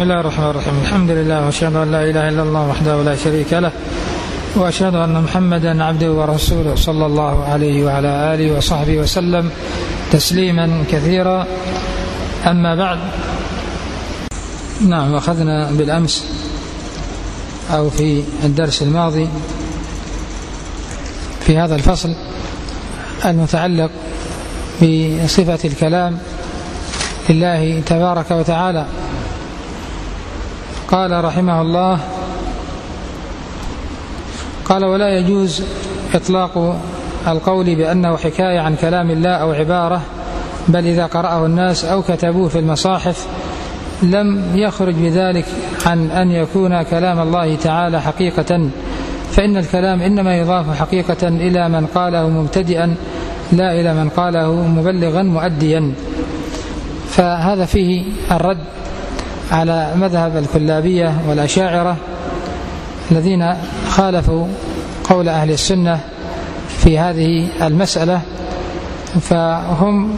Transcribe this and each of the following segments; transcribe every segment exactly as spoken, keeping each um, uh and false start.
بسم الله الرحمن الرحيم. الحمد لله وأشهد أن لا إله إلا الله وحده لا شريك له، وأشهد أن محمدا عبده ورسوله صلى الله عليه وعلى آله وصحبه وسلم تسليما كثيرا. أما بعد، نعم، أخذنا بالأمس أو في الدرس الماضي في هذا الفصل المتعلق بصفة الكلام لله تبارك وتعالى. قال رحمه الله: قال: ولا يجوز إطلاق القول بأنه حكاية عن كلام الله أو عبارة، بل إذا قرأه الناس أو كتبوه في المصاحف لم يخرج بذلك عن أن يكون كلام الله تعالى حقيقة، فإن الكلام إنما يضاف حقيقة إلى من قاله مبتدئا لا إلى من قاله مبلغا مؤديا. فهذا فيه الرد على مذهب الكلابية والأشاعرة الذين خالفوا قول أهل السنة في هذه المسألة، فهم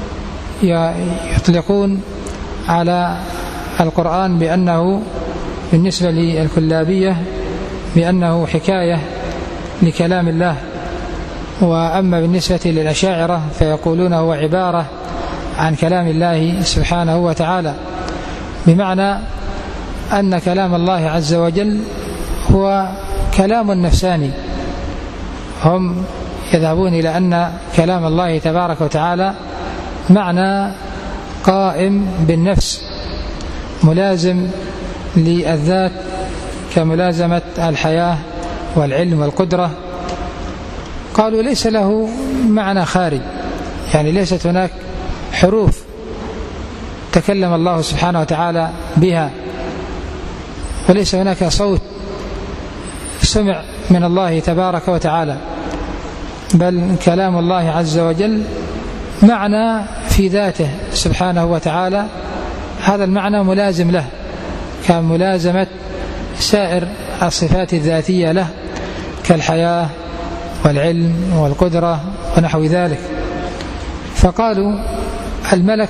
يطلقون على القرآن بأنه بالنسبة للكلابية بأنه حكاية لكلام الله، وأما بالنسبة للأشاعرة فيقولون هو عبارة عن كلام الله سبحانه وتعالى، بمعنى أن كلام الله عز وجل هو كلام نفساني. هم يذهبون إلى أن كلام الله تبارك وتعالى معنى قائم بالنفس ملازم للذات كملازمة الحياة والعلم والقدرة. قالوا ليس له معنى خارج، يعني ليست هناك حروف تكلم الله سبحانه وتعالى بها، وليس هناك صوت سمع من الله تبارك وتعالى، بل كلام الله عز وجل معنى في ذاته سبحانه وتعالى، هذا المعنى ملازم له كملازمة سائر الصفات الذاتية له كالحياة والعلم والقدرة ونحو ذلك. فقالوا الملك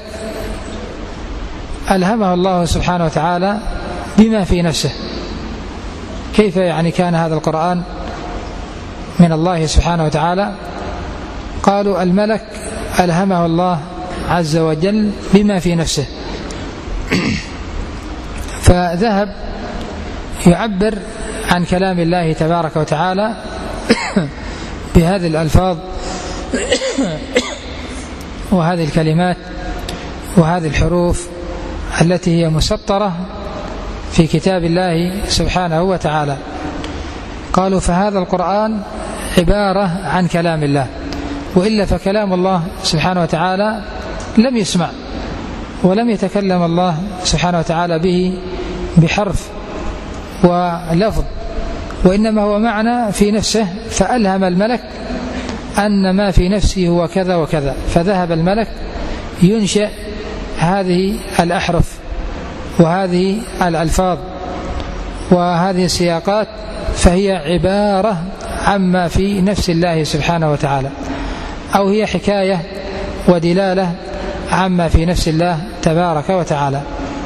ألهمه الله سبحانه وتعالى بما في نفسه. كيف يعني كان هذا القرآن من الله سبحانه وتعالى؟ قالوا الملك ألهمه الله عز وجل بما في نفسه، فذهب يعبر عن كلام الله تبارك وتعالى بهذه الألفاظ وهذه الكلمات وهذه الحروف التي هي مسطرة في كتاب الله سبحانه وتعالى. قالوا فهذا القرآن عبارة عن كلام الله، وإلا فكلام الله سبحانه وتعالى لم يسمع ولم يتكلم الله سبحانه وتعالى به بحرف ولفظ، وإنما هو معنى في نفسه، فألهم الملك أن ما في نفسه هو كذا وكذا، فذهب الملك ينشئ هذه الأحرف وهذه الألفاظ وهذه السياقات، فهي عبارة عما في نفس الله سبحانه وتعالى، أو هي حكاية ودلالة عما في نفس الله تبارك وتعالى.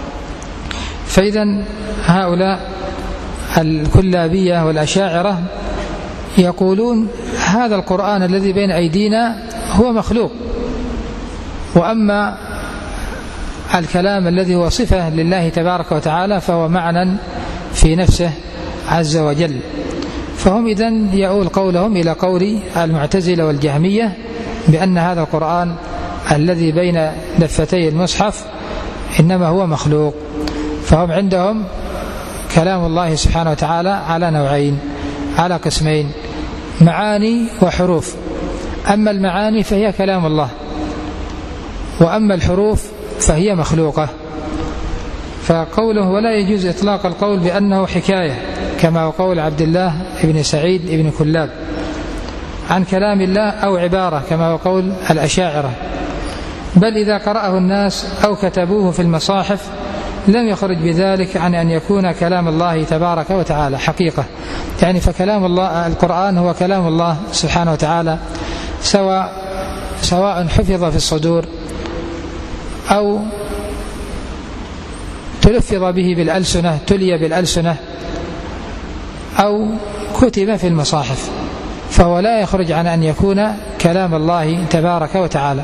فإذا هؤلاء الكلابية والأشاعرة يقولون هذا القرآن الذي بين أيدينا هو مخلوق، وأما الكلام الذي هو صفة لله تبارك وتعالى فهو معنى في نفسه عز وجل. فهم إذن يؤول قولهم إلى قول المعتزلة والجهمية بأن هذا القرآن الذي بين دفتي المصحف إنما هو مخلوق. فهم عندهم كلام الله سبحانه وتعالى على نوعين، على قسمين، معاني وحروف. أما المعاني فهي كلام الله، وأما الحروف فهي مخلوقة. فقوله ولا يجوز إطلاق القول بأنه حكاية كما هو قول عبد الله بن سعيد بن كلاب عن كلام الله أو عبارة كما هو قول الأشاعرة، بل إذا قرأه الناس أو كتبوه في المصاحف لم يخرج بذلك عن أن يكون كلام الله تبارك وتعالى حقيقة. يعني فكلام الله القرآن هو كلام الله سبحانه وتعالى، سواء سواء حفظ في الصدور أو تلفظ به بالألسنة، تلي بالألسنة، أو كتب في المصاحف، فهو لا يخرج عن أن يكون كلام الله تبارك وتعالى.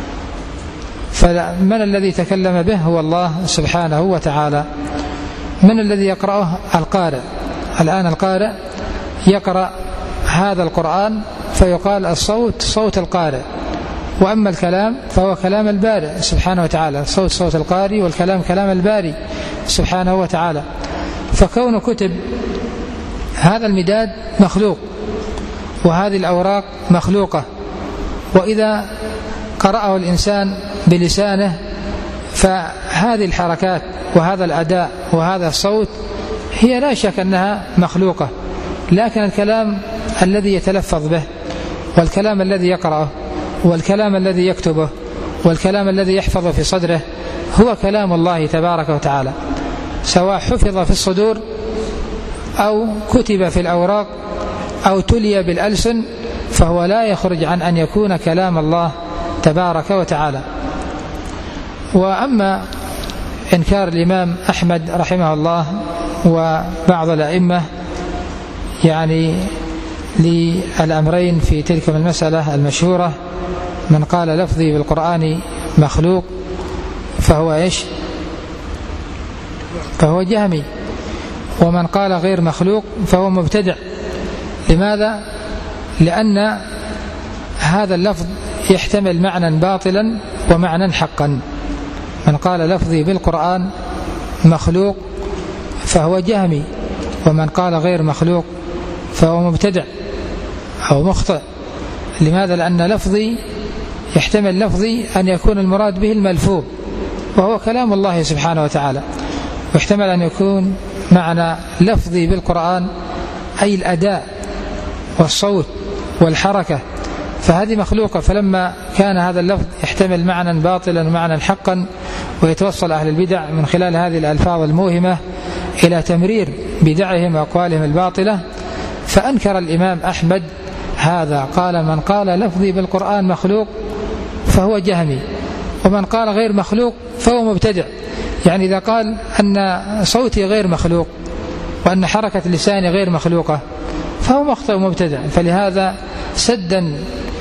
فمن الذي تكلم به؟ هو الله سبحانه وتعالى. من الذي يقرأه؟ القارئ. الآن القارئ يقرأ هذا القرآن فيقال الصوت صوت القارئ، وأما الكلام فهو كلام البارئ سبحانه وتعالى. صوت صوت القارئ، والكلام كلام الباري سبحانه وتعالى. فكون كتب هذا المداد مخلوق، وهذه الأوراق مخلوقة، وإذا قرأه الإنسان بلسانه فهذه الحركات وهذا الأداء وهذا الصوت هي لا شك أنها مخلوقة، لكن الكلام الذي يتلفظ به، والكلام الذي يقرأه، والكلام الذي يكتبه، والكلام الذي يحفظ في صدره هو كلام الله تبارك وتعالى، سواء حفظ في الصدور أو كتب في الأوراق أو تلي بالألسن، فهو لا يخرج عن أن يكون كلام الله تبارك وتعالى. وأما إنكار الإمام أحمد رحمه الله وبعض الأئمة يعني للأمرين في تلك المسألة المشهورة، من قال لفظي بالقرآن مخلوق فهو إيش؟ فهو جهمي، ومن قال غير مخلوق فهو مبتدع. لماذا؟ لأن هذا اللفظ يحتمل معنى باطلا ومعنى حقا. من قال لفظي بالقرآن مخلوق فهو جهمي، ومن قال غير مخلوق فهو مبتدع أو مخطئ. لماذا؟ لأن لفظي يحتمل لفظي أن يكون المراد به الملفوظ وهو كلام الله سبحانه وتعالى، ويحتمل أن يكون معنى لفظي بالقرآن أي الأداء والصوت والحركة، فهذه مخلوقة. فلما كان هذا اللفظ يحتمل معنى باطلا ومعنى حقا، ويتوصل أهل البدع من خلال هذه الألفاظ الموهمة إلى تمرير بدعهم وأقوالهم الباطلة، فأنكر الإمام أحمد هذا، قال من قال لفظي بالقرآن مخلوق فهو جهمي، ومن قال غير مخلوق فهو مبتدع. يعني إذا قال أن صوتي غير مخلوق وأن حركة لساني غير مخلوقة فهو مخطئ ومبتدع. فلهذا سدا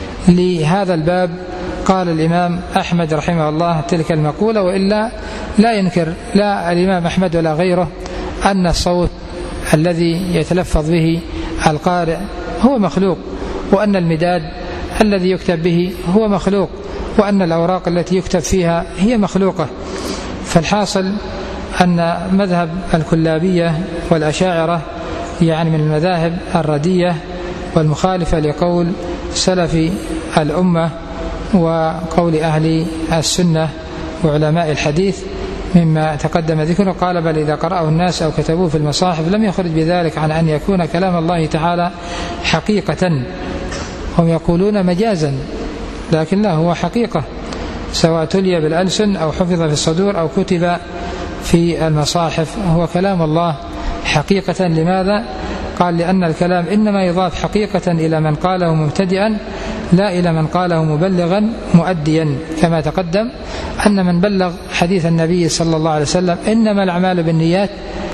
لهذا الباب قال الإمام أحمد رحمه الله تلك المقولة، وإلا لا ينكر لا الإمام أحمد ولا غيره أن الصوت الذي يتلفظ به القارئ هو مخلوق، وأن المداد الذي يكتب به هو مخلوق، وأن الأوراق التي يكتب فيها هي مخلوقة. فالحاصل أن مذهب الكلابية والأشاعرة يعني من المذاهب الردية والمخالفة لقول سلف الأمة وقول أهل السنة وعلماء الحديث مما تقدم ذكره. قال بل إذا قرأه الناس أو كتبوه في المصاحف لم يخرج بذلك عن أن يكون كلام الله تعالى حقيقة. هم يقولون مجازا، لكن لا، هو حقيقة، سواء تلي بالألسن أو حفظ في الصدور أو كتب في المصاحف، هو كلام الله حقيقة. لماذا؟ قال لأن الكلام إنما يضاف حقيقة إلى من قاله مبتدئا لا إلى من قاله مبلغا مؤديا، كما تقدم أن من بلغ حديث النبي صلى الله عليه وسلم إنما الأعمال بالنيات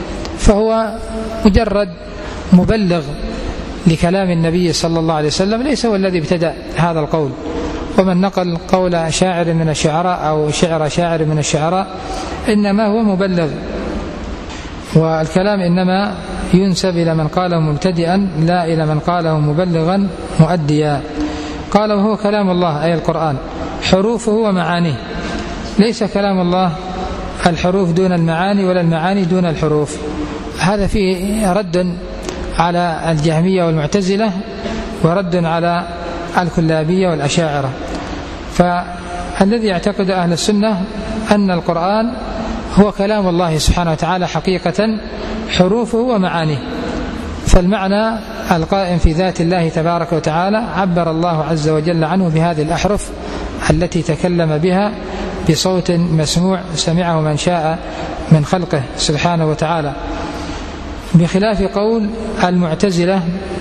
فهو مجرد مبلغ لكلام النبي صلى الله عليه وسلم، ليس هو الذي ابتدأ هذا القول. ومن نقل قول شاعر من الشعراء أو شعر شاعر من الشعراء إنما هو مبلغ، والكلام إنما ينسب إلى من قاله مبتدئا لا إلى من قاله مبلغا مؤديا. قال وهو كلام الله أي القرآن حروفه ومعانيه، ليس كلام الله الحروف دون المعاني ولا المعاني دون الحروف. هذا فيه رد على الجهمية والمعتزلة ورد على الكلابية والأشاعرة. فالذي يعتقد أهل السنة أن القرآن هو كلام الله سبحانه وتعالى حقيقة حروفه ومعانيه، فالمعنى القائم في ذات الله تبارك وتعالى عبر الله عز وجل عنه بهذه الأحرف التي تكلم بها بصوت مسموع سمعه من شاء من خلقه سبحانه وتعالى، بخلاف قول المعتزلة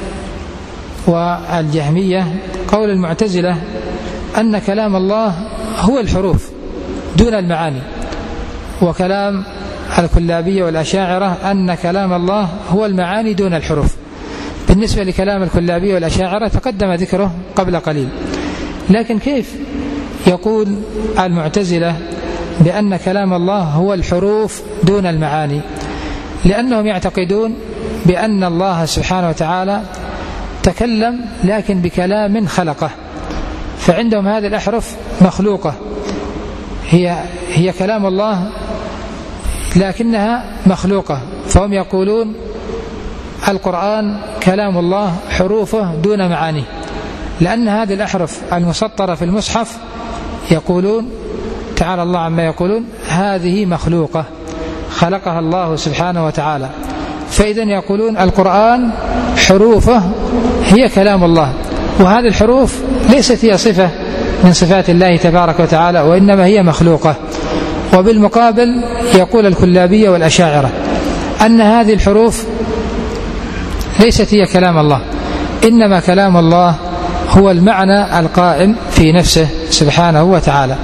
والجهمية. قول المعتزلة أن كلام الله هو الحروف دون المعاني، وكلام الكلابية والأشاعرة أن كلام الله هو المعاني دون الحروف. بالنسبة لكلام الكلابية والأشاعرة تقدم ذكره قبل قليل. لكن كيف يقول المعتزلة بأن كلام الله هو الحروف دون المعاني؟ لأنهم يعتقدون بأن الله سبحانه وتعالى تكلم لكن بكلام خلقه، فعندهم هذه الأحرف مخلوقة، هي هي كلام الله لكنها مخلوقة. فهم يقولون القرآن كلام الله حروفه دون معانيه، لأن هذه الأحرف المسطرة في المصحف يقولون تعالى الله عما يقولون هذه مخلوقة خلقها الله سبحانه وتعالى. فإذن يقولون القرآن حروفه هي كلام الله، وهذه الحروف ليست هي صفة من صفات الله تبارك وتعالى، وإنما هي مخلوقة. وبالمقابل يقول الكلابية والأشاعرة أن هذه الحروف ليست هي كلام الله، إنما كلام الله هو المعنى القائم في نفسه سبحانه وتعالى.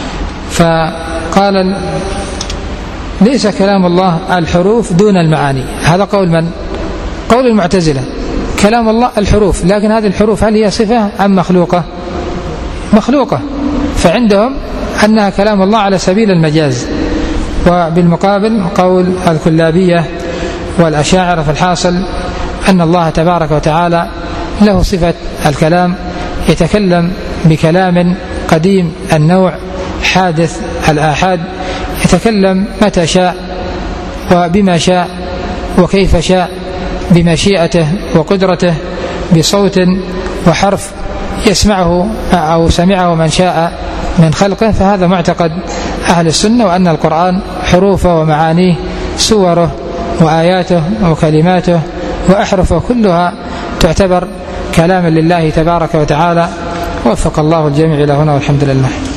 فقال ليس كلام الله الحروف دون المعاني. هذا قول من؟ قول المعتزلة. كلام الله الحروف، لكن هذه الحروف هل هي صفة أم مخلوقة؟ مخلوقة، فعندهم أنها كلام الله على سبيل المجاز. وبالمقابل قول الكلابية والأشاعرة في الحاصل أن الله تبارك وتعالى له صفة الكلام، يتكلم بكلام قديم النوع حادث الآحاد، يتكلم متى شاء وبما شاء وكيف شاء بمشيئته وقدرته بصوت وحرف يسمعه أو سمعه من شاء من خلقه. فهذا معتقد أهل السنة، وأن القرآن حروفه ومعانيه سوره وآياته وكلماته وأحرفه كلها تعتبر كلاما لله تبارك وتعالى. وفق الله الجميع إلى هنا والحمد لله.